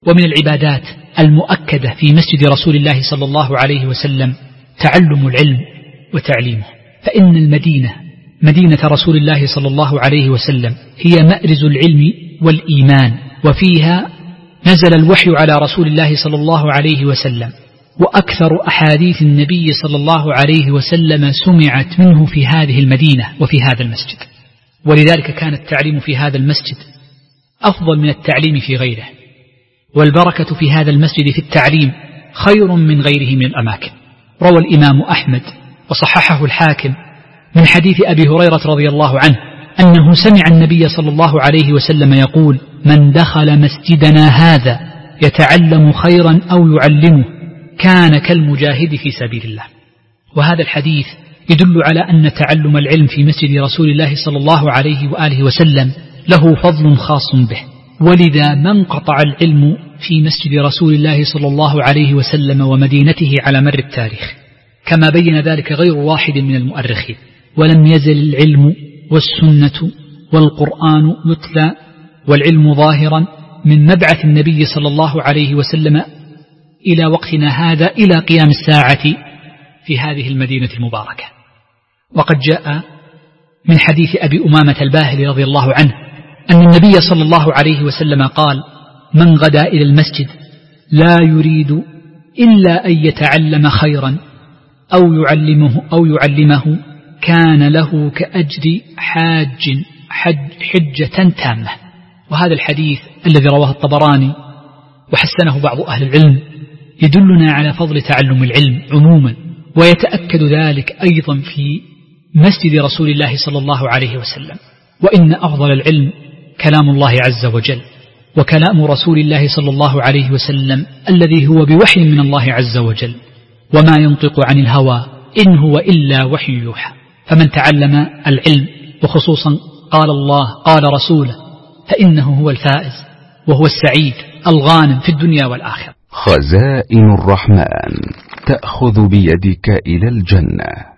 ومن العبادات المؤكدة في مسجد رسول الله صلى الله عليه وسلم تعلم العلم وتعليمه، فإن المدينة مدينة رسول الله صلى الله عليه وسلم هي مأرز العلم والإيمان، وفيها نزل الوحي على رسول الله صلى الله عليه وسلم، وأكثر أحاديث النبي صلى الله عليه وسلم سمعت منه في هذه المدينة وفي هذا المسجد، ولذلك كان التعليم في هذا المسجد أفضل من التعليم في غيره، والبركة في هذا المسجد في التعليم خير من غيره من الأماكن. روى الإمام أحمد وصححه الحاكم من حديث أبي هريرة رضي الله عنه أنه سمع النبي صلى الله عليه وسلم يقول: من دخل مسجدنا هذا يتعلم خيرا أو يعلمه كان كالمجاهد في سبيل الله. وهذا الحديث يدل على أن تعلم العلم في مسجد رسول الله صلى الله عليه وآله وسلم له فضل خاص به، ولذا ما انقطع العلم في مسجد رسول الله صلى الله عليه وسلم ومدينته على مر التاريخ، كما بين ذلك غير واحد من المؤرخين، ولم يزل العلم والسنة والقرآن يتلى والعلم ظاهرا من مبعث النبي صلى الله عليه وسلم إلى وقتنا هذا إلى قيام الساعة في هذه المدينة المباركة. وقد جاء من حديث أبي أمامة الباهلي رضي الله عنه أن النبي صلى الله عليه وسلم قال: من غدا إلى المسجد لا يريد إلا أن يتعلم خيرا أو يعلمه كان له كأجر حجة تامة. وهذا الحديث الذي رواه الطبراني وحسنه بعض أهل العلم يدلنا على فضل تعلم العلم عموما، ويتأكد ذلك أيضا في مسجد رسول الله صلى الله عليه وسلم. وإن أفضل العلم كلام الله عز وجل، وكلام رسول الله صلى الله عليه وسلم الذي هو بوحي من الله عز وجل، وما ينطق عن الهوى إن هو إلا وحي يوحى. فمن تعلم العلم وخصوصا قال الله قال رسوله فإنه هو الفائز وهو السعيد الغانم في الدنيا والآخرة. خزائن الرحمن تأخذ بيدك إلى الجنة.